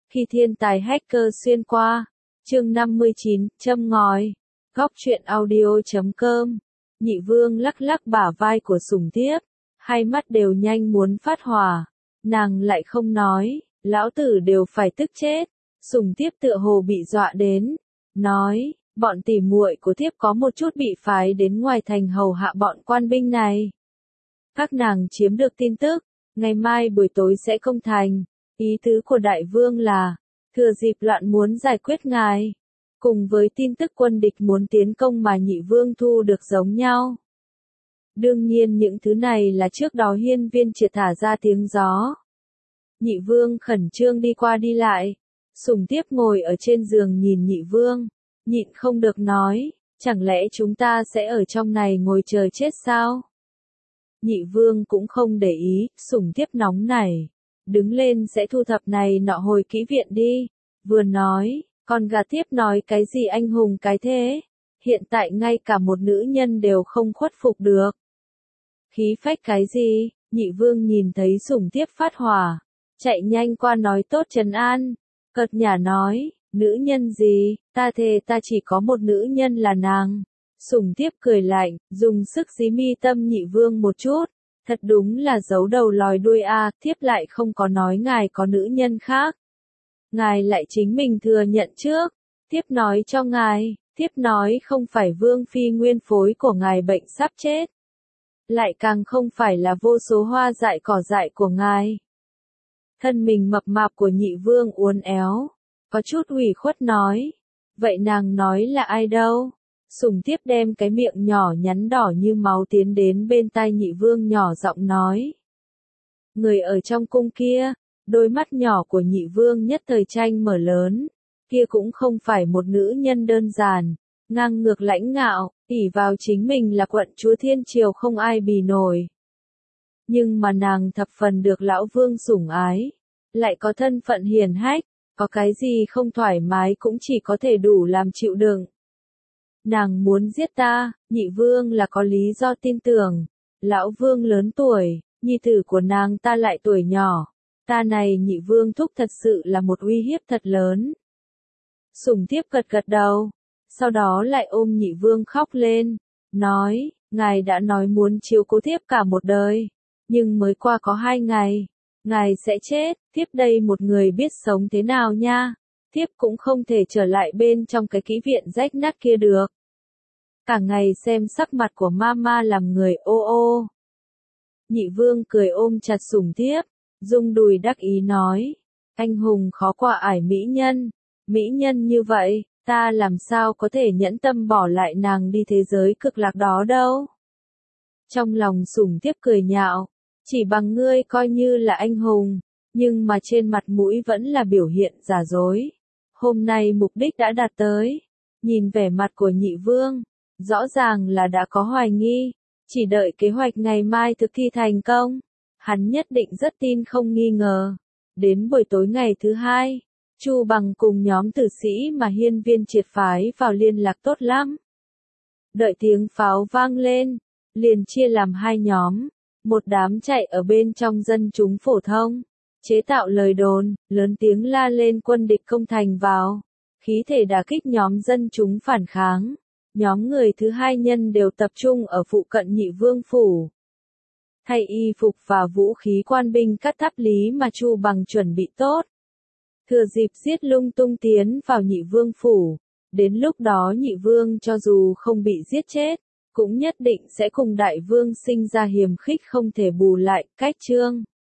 Khi thiên tài hacker xuyên qua. Chương 59, châm ngòi. Góc truyện audio.com. Nhị Vương lắc lắc bả vai của Sùng Thiếp, hai mắt đều nhanh muốn phát hỏa. Nàng lại không nói, lão tử đều phải tức chết. Sùng Thiếp tựa hồ bị dọa đến, nói, bọn tỉ muội của Thiếp có một chút bị phái đến ngoài thành hầu hạ bọn quan binh này. Các nàng chiếm được tin tức, ngày mai buổi tối sẽ công thành. Ý tứ của đại vương là, thừa dịp loạn muốn giải quyết ngài, cùng với tin tức quân địch muốn tiến công mà nhị vương thu được giống nhau. Đương nhiên những thứ này là trước đó hiên viên triệt thả ra tiếng gió. Nhị vương khẩn trương đi qua đi lại. Sùng Thiếp ngồi ở trên giường nhìn nhị vương, nhịn không được nói, chẳng lẽ chúng ta sẽ ở trong này ngồi chờ chết sao? Nhị vương cũng không để ý, Sùng Thiếp nóng nảy, đứng lên sẽ thu thập này nọ hồi kỹ viện đi. Vừa nói, con gà Thiếp nói cái gì anh hùng cái thế, hiện tại ngay cả một nữ nhân đều không khuất phục được. Khí phách cái gì? Nhị vương nhìn thấy Sùng Thiếp phát hỏa, chạy nhanh qua nói tốt trấn an, cợt nhả nói, nữ nhân gì, ta thề ta chỉ có một nữ nhân là nàng. Sùng Thiếp cười lạnh, dùng sức dí mi tâm nhị vương một chút, thật đúng là giấu đầu lòi đuôi a, Thiếp lại không có nói ngài có nữ nhân khác. Ngài lại chính mình thừa nhận trước, Thiếp nói cho ngài, Thiếp nói không phải vương phi nguyên phối của ngài bệnh sắp chết. Lại càng không phải là vô số hoa dại cỏ dại của ngài. Thân mình mập mạp của nhị vương uốn éo, có chút ủy khuất nói, vậy nàng nói là ai đâu? Sùng Thiếp đem cái miệng nhỏ nhắn đỏ như máu tiến đến bên tai nhị vương nhỏ giọng nói. Người ở trong cung kia, đôi mắt nhỏ của nhị vương nhất thời tranh mở lớn, kia cũng không phải một nữ nhân đơn giản, ngang ngược lãnh ngạo, ỷ vào chính mình là quận chúa thiên triều không ai bì nổi. Nhưng mà nàng thập phần được lão vương sủng ái, lại có thân phận hiền hách, có cái gì không thoải mái cũng chỉ có thể đủ làm chịu đựng. Nàng muốn giết ta, nhị vương là có lý do tin tưởng, lão vương lớn tuổi, nhi tử của nàng ta lại tuổi nhỏ, ta này nhị vương thúc thật sự là một uy hiếp thật lớn. Sùng Thiếp gật gật đầu, sau đó lại ôm nhị vương khóc lên, nói, ngài đã nói muốn chiếu cố Thiếp cả một đời, nhưng mới qua có 2 ngày, ngài sẽ chết, Thiếp đây một người biết sống thế nào nha, Thiếp cũng không thể trở lại bên trong cái kỹ viện rách nát kia được. Cả ngày xem sắc mặt của mama làm người ô ô. Nhị vương cười ôm chặt Sùng Thiếp, rung đùi đắc ý nói, anh hùng khó qua ải mỹ nhân như vậy, ta làm sao có thể nhẫn tâm bỏ lại nàng đi thế giới cực lạc đó đâu. Trong lòng Sùng Thiếp cười nhạo, chỉ bằng ngươi coi như là anh hùng, nhưng mà trên mặt mũi vẫn là biểu hiện giả dối. Hôm nay mục đích đã đạt tới, nhìn vẻ mặt của nhị vương, rõ ràng là đã có hoài nghi, chỉ đợi kế hoạch ngày mai thực thi thành công, hắn nhất định rất tin không nghi ngờ. Đến buổi tối ngày thứ 2, Chu Bằng cùng nhóm tử sĩ mà hiên viên triệt phái vào liên lạc tốt lắm. Đợi tiếng pháo vang lên, liền chia làm 2 nhóm, một đám chạy ở bên trong dân chúng phổ thông, chế tạo lời đồn, lớn tiếng la lên quân địch công thành vào, khí thể đả kích nhóm dân chúng phản kháng. Nhóm người thứ 2 nhân đều tập trung ở phụ cận nhị vương phủ. Thay y phục và vũ khí quan binh cắt tháp lý mà Chu Bằng chuẩn bị tốt. Thừa dịp giết lung tung tiến vào nhị vương phủ. Đến lúc đó nhị vương cho dù không bị giết chết, cũng nhất định sẽ cùng đại vương sinh ra hiềm khích không thể bù lại, cách chương.